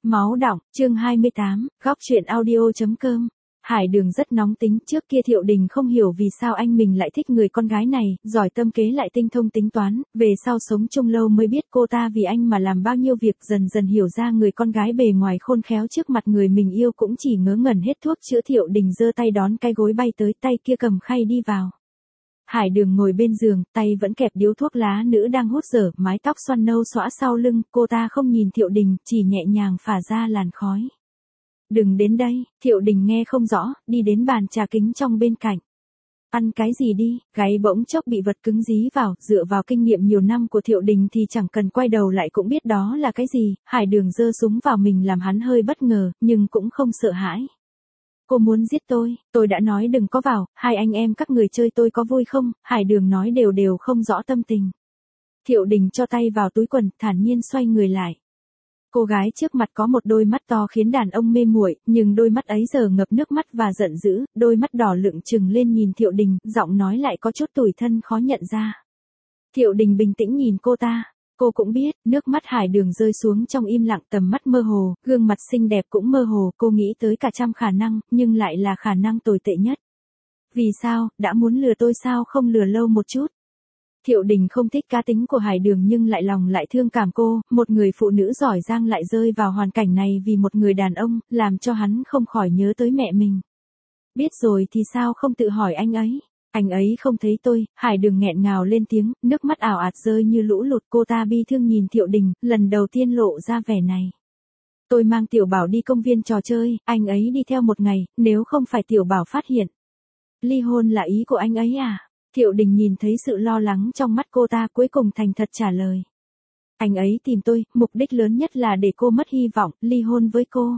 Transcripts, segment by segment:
Máu đọng, chương 28, góc truyện audio.com. Hải Đường rất nóng tính, trước kia Thiệu Đình không hiểu vì sao anh mình lại thích người con gái này, giỏi tâm kế lại tinh thông tính toán, về sau sống chung lâu mới biết cô ta vì anh mà làm bao nhiêu việc, dần dần hiểu ra người con gái bề ngoài khôn khéo trước mặt người mình yêu cũng chỉ ngớ ngẩn hết thuốc chữa. Thiệu Đình giơ tay đón cái gối bay tới, tay kia cầm khay đi vào. Hải Đường ngồi bên giường, tay vẫn kẹp điếu thuốc lá nữ đang hút dở, mái tóc xoăn nâu xõa sau lưng, cô ta không nhìn Thiệu Đình, chỉ nhẹ nhàng phả ra làn khói. Đừng đến đây, Thiệu Đình nghe không rõ, đi đến bàn trà kính trong bên cạnh. Ăn cái gì đi, gáy bỗng chốc bị vật cứng dí vào, dựa vào kinh nghiệm nhiều năm của Thiệu Đình thì chẳng cần quay đầu lại cũng biết đó là cái gì. Hải Đường giơ súng vào mình làm hắn hơi bất ngờ, nhưng cũng không sợ hãi. Cô muốn giết tôi đã nói đừng có vào, hai anh em các người chơi tôi có vui không? Hải Đường nói đều không rõ tâm tình. Thiệu Đình cho tay vào túi quần, thản nhiên xoay người lại. Cô gái trước mặt có một đôi mắt to khiến đàn ông mê muội, nhưng đôi mắt ấy giờ ngập nước mắt và giận dữ, đôi mắt đỏ lựng trừng lên nhìn Thiệu Đình, giọng nói lại có chút tủi thân khó nhận ra. Thiệu Đình bình tĩnh nhìn cô ta. Cô cũng biết, nước mắt Hải Đường rơi xuống trong im lặng, tầm mắt mơ hồ, gương mặt xinh đẹp cũng mơ hồ, cô nghĩ tới cả trăm khả năng, nhưng lại là khả năng tồi tệ nhất. Vì sao, đã muốn lừa tôi sao không lừa lâu một chút? Thiệu Đình không thích cá tính của Hải Đường nhưng lại lòng lại thương cảm cô, một người phụ nữ giỏi giang lại rơi vào hoàn cảnh này vì một người đàn ông, làm cho hắn không khỏi nhớ tới mẹ mình. Biết rồi thì sao không tự hỏi anh ấy? Anh ấy không thấy tôi. Hải Đường nghẹn ngào lên tiếng, nước mắt ảo ạt rơi như lũ lụt. Cô ta bi thương nhìn Thiệu Đình, lần đầu tiên lộ ra vẻ này. Tôi mang Tiểu Bảo đi công viên trò chơi, anh ấy đi theo một ngày, nếu không phải Tiểu Bảo phát hiện. Ly hôn là ý của anh ấy à? Thiệu Đình nhìn thấy sự lo lắng trong mắt cô ta, cuối cùng thành thật trả lời. Anh ấy tìm tôi, mục đích lớn nhất là để cô mất hy vọng, ly hôn với cô.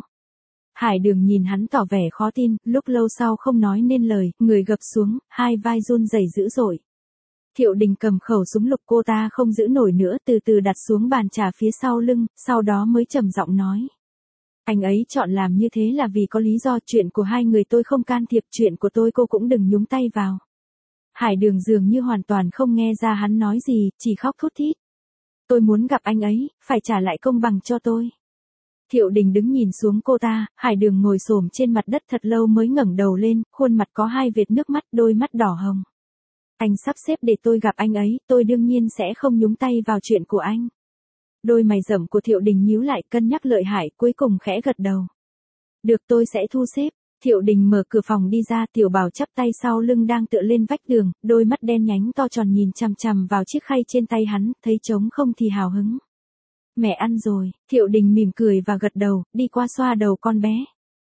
Hải Đường nhìn hắn tỏ vẻ khó tin, lúc lâu sau không nói nên lời, người gập xuống, hai vai run rẩy dữ dội. Thiệu Đình cầm khẩu súng lục, cô ta không giữ nổi nữa, từ từ đặt xuống bàn trà phía sau lưng, sau đó mới trầm giọng nói. Anh ấy chọn làm như thế là vì có lý do, chuyện của hai người tôi không can thiệp, chuyện của tôi cô cũng đừng nhúng tay vào. Hải Đường dường như hoàn toàn không nghe ra hắn nói gì, chỉ khóc thút thít. Tôi muốn gặp anh ấy, phải trả lại công bằng cho tôi. Thiệu Đình đứng nhìn xuống cô ta, Hải Đường ngồi xổm trên mặt đất thật lâu mới ngẩng đầu lên, khuôn mặt có hai vệt nước mắt, đôi mắt đỏ hồng. Anh sắp xếp để tôi gặp anh ấy, tôi đương nhiên sẽ không nhúng tay vào chuyện của anh. Đôi mày rậm của Thiệu Đình nhíu lại, cân nhắc lợi hại, cuối cùng khẽ gật đầu. Được, tôi sẽ thu xếp. Thiệu Đình mở cửa phòng đi ra, Tiểu Bảo chắp tay sau lưng đang tựa lên vách tường, đôi mắt đen nhánh to tròn nhìn chằm chằm vào chiếc khay trên tay hắn, thấy trống không thì hào hứng. Mẹ ăn rồi. Thiệu Đình mỉm cười và gật đầu, đi qua xoa đầu con bé.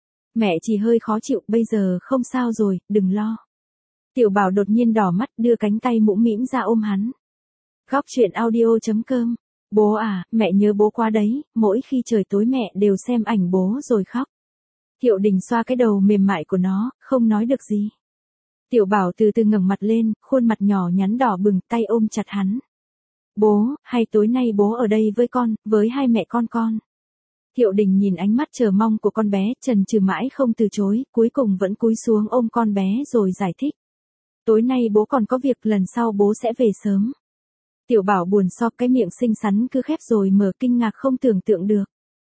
Mẹ chỉ hơi khó chịu, bây giờ không sao rồi, đừng lo. Tiểu Bảo đột nhiên đỏ mắt, đưa cánh tay mũm mĩm ra ôm hắn. Góc truyện audio.com. Bố à, mẹ nhớ bố quá đấy, mỗi khi trời tối mẹ đều xem ảnh bố rồi khóc. Thiệu Đình xoa cái đầu mềm mại của nó, không nói được gì. Tiểu Bảo từ từ ngẩng mặt lên, khuôn mặt nhỏ nhắn đỏ bừng, tay ôm chặt hắn. Bố, hay tối nay bố ở đây với con, với hai mẹ con. Thiệu Đình nhìn ánh mắt chờ mong của con bé, chần chừ mãi không từ chối, cuối cùng vẫn cúi xuống ôm con bé rồi giải thích. Tối nay bố còn có việc, lần sau bố sẽ về sớm. Tiểu Bảo buồn so, cái miệng xinh xắn cứ khép rồi mở, kinh ngạc không tưởng tượng được.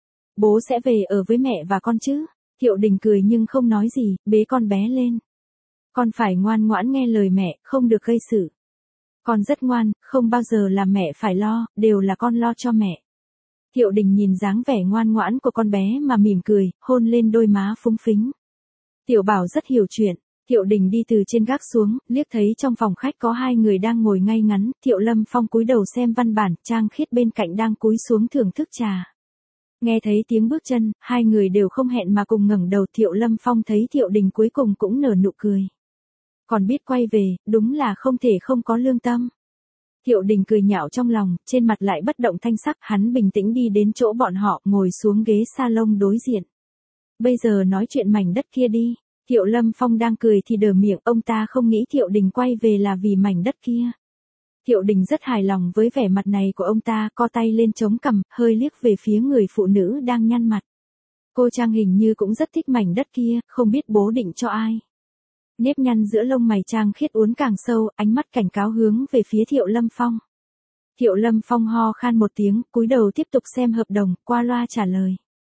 Bố sẽ về ở với mẹ và con chứ? Thiệu Đình cười nhưng không nói gì, bế con bé lên. Con phải ngoan ngoãn nghe lời mẹ, không được gây sự. Con rất ngoan, không bao giờ làm mẹ phải lo, đều là con lo cho mẹ. Thiệu Đình nhìn dáng vẻ ngoan ngoãn của con bé mà mỉm cười, hôn lên đôi má phúng phính. Tiểu Bảo rất hiểu chuyện. Thiệu Đình đi từ trên gác xuống, liếc thấy trong phòng khách có hai người đang ngồi ngay ngắn, Thiệu Lâm Phong cúi đầu xem văn bản, Trang Khiết bên cạnh đang cúi xuống thưởng thức trà. Nghe thấy tiếng bước chân, hai người đều không hẹn mà cùng ngẩng đầu. Thiệu Lâm Phong thấy Thiệu Đình cuối cùng cũng nở nụ cười. Còn biết quay về, đúng là không thể không có lương tâm. Thiệu Đình cười nhạo trong lòng, trên mặt lại bất động thanh sắc, hắn bình tĩnh đi đến chỗ bọn họ, ngồi xuống ghế salon đối diện. Bây giờ nói chuyện mảnh đất kia đi. Thiệu Lâm Phong đang cười thì đờ miệng, ông ta không nghĩ Thiệu Đình quay về là vì mảnh đất kia. Thiệu Đình rất hài lòng với vẻ mặt này của ông ta, co tay lên chống cằm, hơi liếc về phía người phụ nữ đang nhăn mặt. Cô Trang hình như cũng rất thích mảnh đất kia, không biết bố định cho ai. Nếp nhăn giữa lông mày Trang Khiết uốn càng sâu, ánh mắt cảnh cáo hướng về phía Thiệu Lâm Phong. Thiệu Lâm Phong ho khan một tiếng, cúi đầu tiếp tục xem hợp đồng, qua loa trả lời.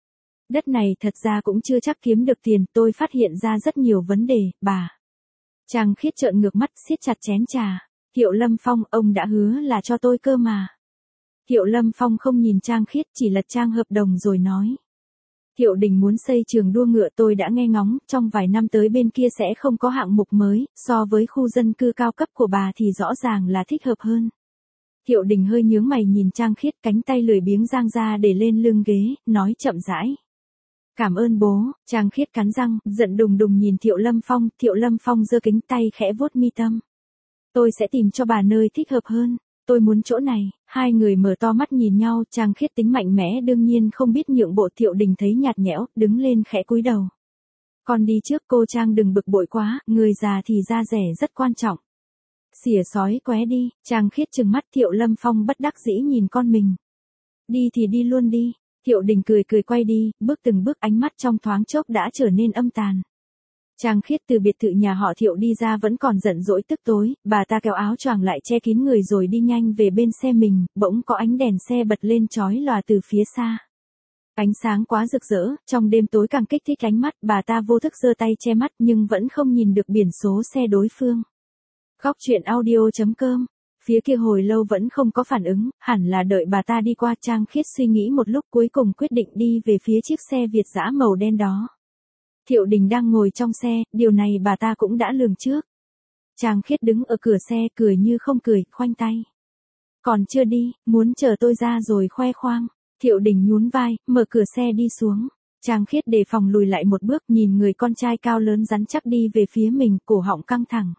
Đất này thật ra cũng chưa chắc kiếm được tiền, tôi phát hiện ra rất nhiều vấn đề, bà. Trang Khiết trợn ngược mắt siết chặt chén trà. Thiệu Lâm Phong, ông đã hứa là cho tôi cơ mà. Thiệu Lâm Phong không nhìn Trang Khiết, chỉ lật trang hợp đồng rồi nói. Thiệu Đình muốn xây trường đua ngựa, tôi đã nghe ngóng, trong vài năm tới bên kia sẽ không có hạng mục mới, so với khu dân cư cao cấp của bà thì rõ ràng là thích hợp hơn. Thiệu Đình hơi nhướng mày nhìn Trang Khiết, cánh tay lười biếng giang ra để lên lưng ghế, nói chậm rãi. Cảm ơn bố. Trang Khiết cắn răng, giận đùng đùng nhìn Thiệu Lâm Phong giơ kính tay khẽ vuốt mi tâm. Tôi sẽ tìm cho bà nơi thích hợp hơn. Tôi muốn chỗ này. Hai người mở to mắt nhìn nhau, Trang Khiết tính mạnh mẽ đương nhiên không biết nhượng bộ. Thiệu Đình thấy nhạt nhẽo, đứng lên khẽ cúi đầu. Con đi trước, cô Trang đừng bực bội quá, người già thì da rẻ rất quan trọng. Xỉa sói qué đi. Trang Khiết trừng mắt. Thiệu Lâm Phong bất đắc dĩ nhìn con mình. Đi thì đi luôn đi. Thiệu Đình cười quay đi, bước từng bước, ánh mắt trong thoáng chốc đã trở nên âm tàn. Trang Khiết từ biệt thự nhà họ Thiệu đi ra vẫn còn giận dỗi tức tối, bà ta kéo áo choàng lại che kín người rồi đi nhanh về bên xe mình, bỗng có ánh đèn xe bật lên chói lòa từ phía xa. Ánh sáng quá rực rỡ, trong đêm tối càng kích thích ánh mắt, bà ta vô thức giơ tay che mắt nhưng vẫn không nhìn được biển số xe đối phương. Góc truyện audio.com. Phía kia hồi lâu vẫn không có phản ứng, hẳn là đợi bà ta đi qua. Trang Khiết suy nghĩ một lúc cuối cùng quyết định đi về phía chiếc xe Việt dã màu đen đó. Thiệu Đình đang ngồi trong xe, điều này bà ta cũng đã lường trước. Trang Khiết đứng ở cửa xe cười như không cười, khoanh tay. Còn chưa đi, muốn chờ tôi ra rồi khoe khoang. Thiệu Đình nhún vai, mở cửa xe đi xuống. Trang Khiết đề phòng lùi lại một bước, nhìn người con trai cao lớn rắn chắc đi về phía mình, cổ họng căng thẳng.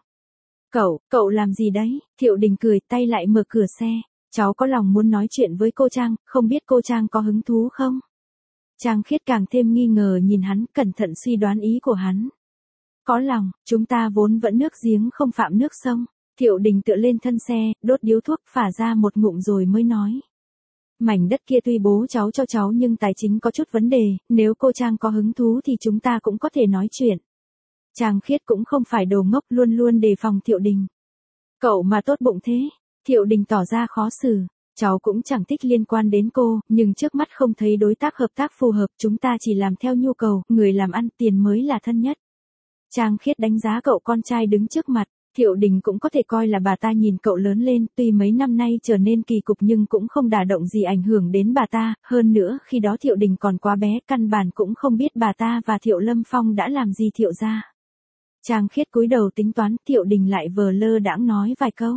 Cậu làm gì đấy? Thiệu Đình cười, tay lại mở cửa xe. Cháu có lòng muốn nói chuyện với cô Trang, không biết cô Trang có hứng thú không? Trang Khiết càng thêm nghi ngờ nhìn hắn, cẩn thận suy đoán ý của hắn. Có lòng, chúng ta vốn vẫn nước giếng không phạm nước sông. Thiệu Đình tựa lên thân xe, đốt điếu thuốc, phả ra một ngụm rồi mới nói. Mảnh đất kia tuy bố cháu cho cháu nhưng tài chính có chút vấn đề, nếu cô Trang có hứng thú thì chúng ta cũng có thể nói chuyện. Trang Khiết cũng không phải đồ ngốc, luôn luôn đề phòng Thiệu Đình. Cậu mà tốt bụng thế. Thiệu Đình tỏ ra khó xử. Cháu cũng chẳng thích liên quan đến cô, nhưng trước mắt không thấy đối tác hợp tác phù hợp, chúng ta chỉ làm theo nhu cầu, người làm ăn tiền mới là thân nhất. Trang Khiết đánh giá cậu con trai đứng trước mặt. Thiệu Đình cũng có thể coi là bà ta nhìn cậu lớn lên, tuy mấy năm nay trở nên kỳ cục nhưng cũng không đả động gì ảnh hưởng đến bà ta, hơn nữa khi đó Thiệu Đình còn quá bé, căn bản cũng không biết bà ta và Thiệu Lâm Phong đã làm gì Thiệu gia. Trang Khiết cúi đầu tính toán, Thiệu Đình lại vờ lơ đãng nói vài câu.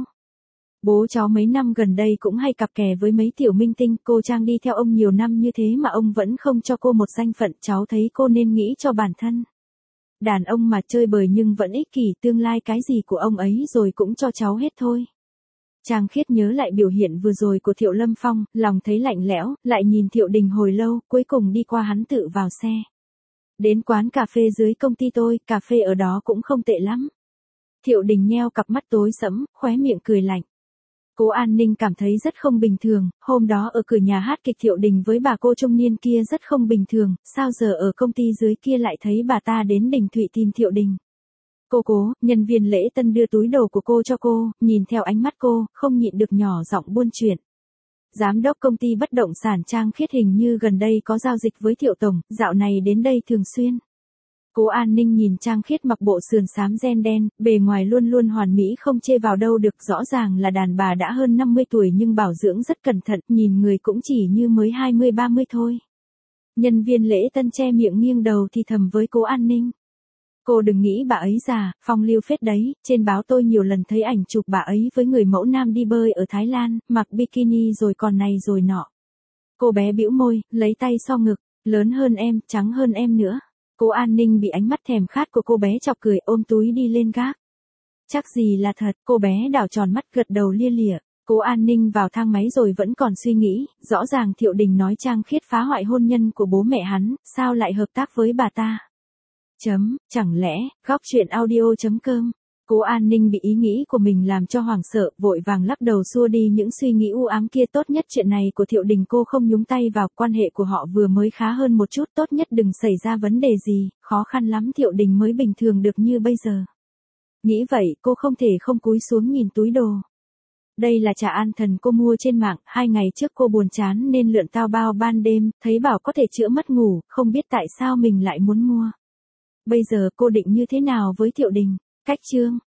Bố cháu mấy năm gần đây cũng hay cặp kè với mấy tiểu minh tinh, cô Trang đi theo ông nhiều năm như thế mà ông vẫn không cho cô một danh phận, cháu thấy cô nên nghĩ cho bản thân. Đàn ông mà chơi bời nhưng vẫn ích kỷ, tương lai cái gì của ông ấy rồi cũng cho cháu hết thôi. Trang Khiết nhớ lại biểu hiện vừa rồi của Thiệu Lâm Phong, lòng thấy lạnh lẽo, lại nhìn Thiệu Đình hồi lâu, cuối cùng đi qua hắn tự vào xe. Đến quán cà phê dưới công ty tôi, cà phê ở đó cũng không tệ lắm. Thiệu Đình nheo cặp mắt tối sẫm, khóe miệng cười lạnh. Cố An Ninh cảm thấy rất không bình thường, hôm đó ở cửa nhà hát kịch Thiệu Đình với bà cô trung niên kia rất không bình thường, sao giờ ở công ty dưới kia lại thấy bà ta đến Đình Thụy tìm Thiệu Đình. Cố, nhân viên lễ tân đưa túi đồ của cô cho cô, nhìn theo ánh mắt cô, không nhịn được nhỏ giọng buôn chuyện. Giám đốc công ty bất động sản Trang Khiết hình như gần đây có giao dịch với Thiệu Tổng, dạo này đến đây thường xuyên. Cố An Ninh nhìn Trang Khiết mặc bộ sườn xám ren đen, bề ngoài luôn luôn hoàn mỹ không chê vào đâu được, rõ ràng là đàn bà đã hơn 50 tuổi nhưng bảo dưỡng rất cẩn thận, nhìn người cũng chỉ như mới 20-30 thôi. Nhân viên lễ tân che miệng nghiêng đầu thì thầm với Cố An Ninh. Cô đừng nghĩ bà ấy già, phong lưu phết đấy, trên báo tôi nhiều lần thấy ảnh chụp bà ấy với người mẫu nam đi bơi ở Thái Lan, mặc bikini rồi còn này rồi nọ. Cô bé bĩu môi, lấy tay so ngực, lớn hơn em, trắng hơn em nữa. Cố An Ninh bị ánh mắt thèm khát của cô bé chọc cười, ôm túi đi lên gác. Chắc gì là thật, cô bé đảo tròn mắt gật đầu lia lịa. Cố An Ninh vào thang máy rồi vẫn còn suy nghĩ, rõ ràng Thiệu Đình nói Trang Khiết phá hoại hôn nhân của bố mẹ hắn, sao lại hợp tác với bà ta? Chẳng lẽ, góc truyện audio.com. Cố An Ninh bị ý nghĩ của mình làm cho hoảng sợ, vội vàng lắc đầu xua đi những suy nghĩ u ám kia. Tốt nhất chuyện này của Thiệu Đình cô không nhúng tay vào, quan hệ của họ vừa mới khá hơn một chút, tốt nhất đừng xảy ra vấn đề gì, khó khăn lắm Thiệu Đình mới bình thường được như bây giờ. Nghĩ vậy cô không thể không cúi xuống nhìn túi đồ. Đây là trà an thần cô mua trên mạng, 2 ngày trước cô buồn chán nên lượn tao bao ban đêm, thấy bảo có thể chữa mất ngủ, không biết tại sao mình lại muốn mua. Bây giờ cô định như thế nào với Thiệu Đình? Cách chương